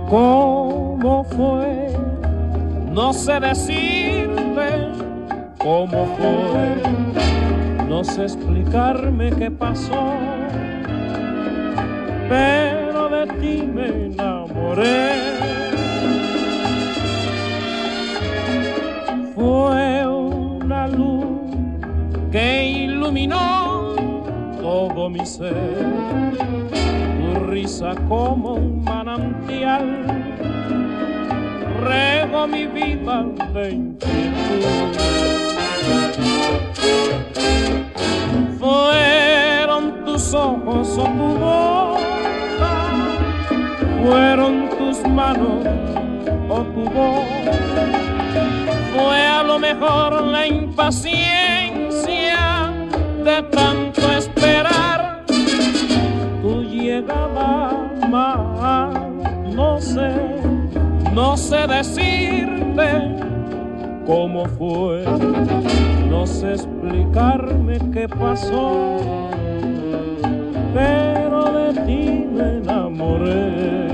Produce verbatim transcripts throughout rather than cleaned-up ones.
¿Cómo fue? No sé decirte cómo fue, no sé explicarme qué pasó, pero de ti me enamoré. Fue una luz que iluminó todo mi ser, tu risa como un manantial regó mi vida de inquietud. Fueron tus ojos o tu boca, fueron tus manos o tu voz, fue a lo mejor la impaciencia de tanto esperar tu llegada más. No sé, no sé decirte cómo fue, no sé explicarme qué pasó, pero de ti me enamoré.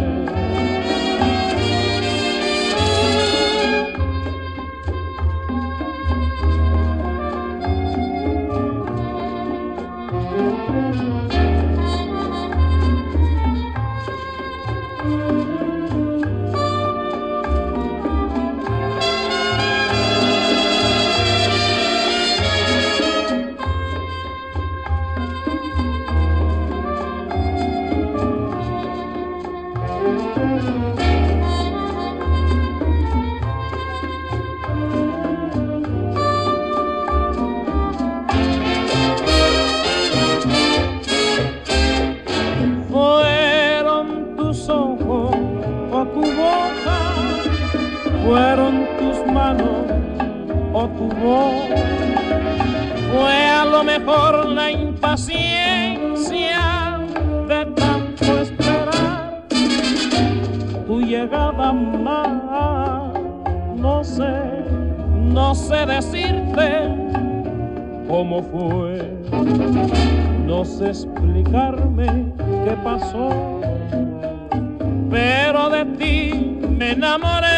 Fueron tus manos o tu voz, fue a lo mejor la impaciencia de tanto esperar tu llegada más. No sé, no sé decirte cómo fue, no sé explicarme qué pasó, pero de ti me enamoré.